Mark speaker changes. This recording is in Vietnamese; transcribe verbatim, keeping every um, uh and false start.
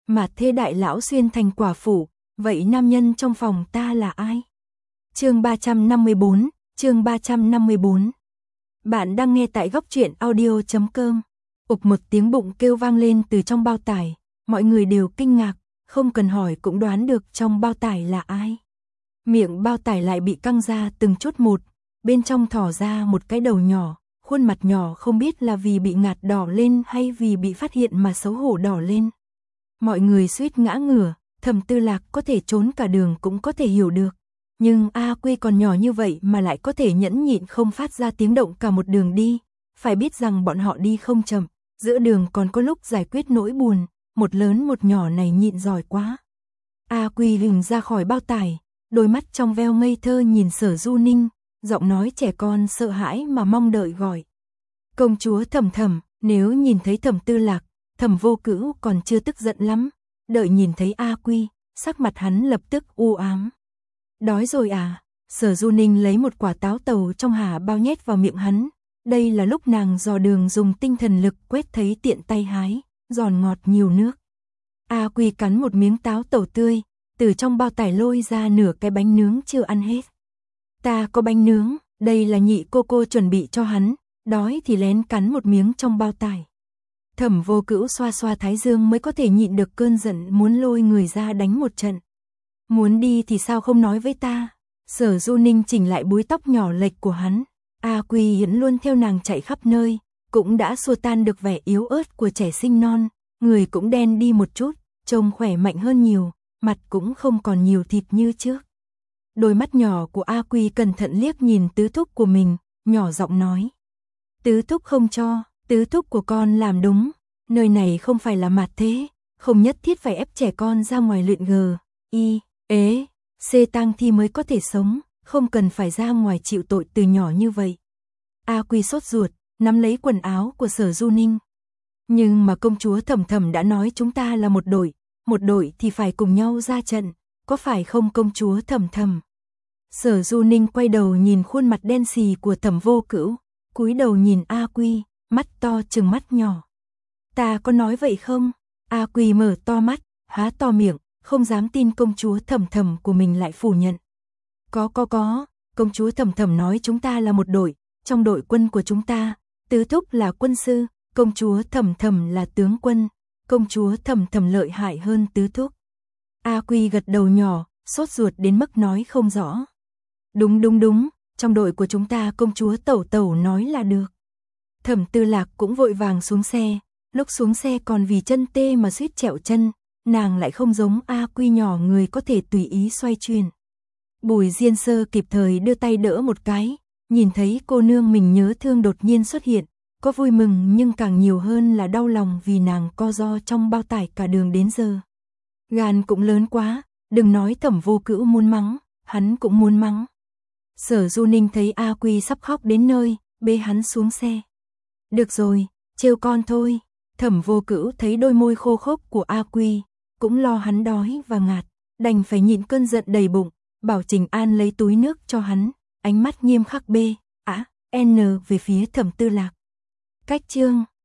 Speaker 1: Mà thế đại lão xuyên thành quả phủ, vậy nam nhân trong phòng ta là ai? Chương ba trăm năm mươi bốn, chương ba trăm năm mươi bốn. Bạn đang nghe tại góc truyện audio chấm com. Ụp một tiếng bụng kêu vang lên từ trong bao tải, mọi người đều kinh ngạc, không cần hỏi cũng đoán được trong bao tải là ai. Miệng bao tải lại bị căng ra từng chút một, bên trong thỏ ra một cái đầu nhỏ, khuôn mặt nhỏ không biết là vì bị ngạt đỏ lên hay vì bị phát hiện mà xấu hổ đỏ lên. Mọi người suýt ngã ngửa, Thẩm Tư Lạc có thể trốn cả đường cũng có thể hiểu được. Nhưng A Quy còn nhỏ như vậy mà lại có thể nhẫn nhịn không phát ra tiếng động cả một đường đi. Phải biết rằng bọn họ đi không chậm, giữa đường còn có lúc giải quyết nỗi buồn, một lớn một nhỏ này nhịn giỏi quá. A Quy lừng ra khỏi bao tải, đôi mắt trong veo ngây thơ nhìn Sở Du Ninh, giọng nói trẻ con sợ hãi mà mong đợi gọi. Công chúa Thẩm Thẩm. Nếu nhìn thấy Thẩm Tư Lạc, Thẩm Vô Cữu còn chưa tức giận lắm, đợi nhìn thấy A Quy, sắc mặt hắn lập tức u ám. Đói rồi à? Sở Du Ninh lấy một quả táo tàu trong hà bao nhét vào miệng hắn. Đây là lúc nàng dò đường dùng tinh thần lực quét thấy tiện tay hái, giòn ngọt nhiều nước. A Quy cắn một miếng táo tàu tươi, từ trong bao tải lôi ra nửa cái bánh nướng chưa ăn hết. Ta có bánh nướng, đây là nhị cô cô chuẩn bị cho hắn, đói thì lén cắn một miếng trong bao tải. Thẩm Vô Cữu xoa xoa thái dương mới có thể nhịn được cơn giận muốn lôi người ra đánh một trận. Muốn đi thì sao không nói với ta? Sở Du Ninh chỉnh lại búi tóc nhỏ lệch của hắn. A Quy Hiển luôn theo nàng chạy khắp nơi, cũng đã xua tan được vẻ yếu ớt của trẻ sinh non, người cũng đen đi một chút, trông khỏe mạnh hơn nhiều, mặt cũng không còn nhiều thịt như trước. Đôi mắt nhỏ của A Quy cẩn thận liếc nhìn tứ thúc của mình, nhỏ giọng nói. Tứ thúc không cho, tứ thúc của con làm đúng, nơi này không phải là mặt thế, không nhất thiết phải ép trẻ con ra ngoài luyện g, y, ế, c tang thi mới có thể sống, không cần phải ra ngoài chịu tội từ nhỏ như vậy. A Quy sốt ruột, nắm lấy quần áo của Sở Du Ninh. Nhưng mà công chúa Thẩm Thẩm đã nói chúng ta là một đội, một đội thì phải cùng nhau ra trận, có phải không công chúa Thẩm Thẩm? Sở Du Ninh quay đầu nhìn khuôn mặt đen xì của Thẩm Vô Cữu, cúi đầu nhìn A Quy, mắt to trừng mắt nhỏ. Ta có nói vậy không? A Quy mở to mắt, há to miệng, không dám tin công chúa Thẩm Thẩm của mình lại phủ nhận. Có có có, công chúa Thẩm Thẩm nói chúng ta là một đội, trong đội quân của chúng ta, tứ thúc là quân sư, công chúa Thẩm Thẩm là tướng quân, công chúa Thẩm Thẩm lợi hại hơn tứ thúc. A Quy gật đầu nhỏ, sốt ruột đến mức nói không rõ. Đúng đúng đúng, trong đội của chúng ta công chúa Tẩu Tẩu nói là được. Thẩm Tư Lạc cũng vội vàng xuống xe, lúc xuống xe còn vì chân tê mà suýt trẹo chân, nàng lại không giống A Quy nhỏ người có thể tùy ý xoay chuyển. Bùi Diên Sơ kịp thời đưa tay đỡ một cái, nhìn thấy cô nương mình nhớ thương đột nhiên xuất hiện, có vui mừng nhưng càng nhiều hơn là đau lòng vì nàng co ro trong bao tải cả đường đến giờ. Gan cũng lớn quá, đừng nói Thẩm Vô Cữu muốn mắng, hắn cũng muốn mắng. Sở Du Ninh thấy A Quy sắp khóc đến nơi, bế hắn xuống xe. Được rồi, trêu con thôi. Thẩm Vô Cữu thấy đôi môi khô khốc của A Quy, cũng lo hắn đói và ngạt, đành phải nhịn cơn giận đầy bụng, bảo Trình An lấy túi nước cho hắn, ánh mắt nghiêm khắc B, A, N về phía Thẩm Tư Lạc. Cách chương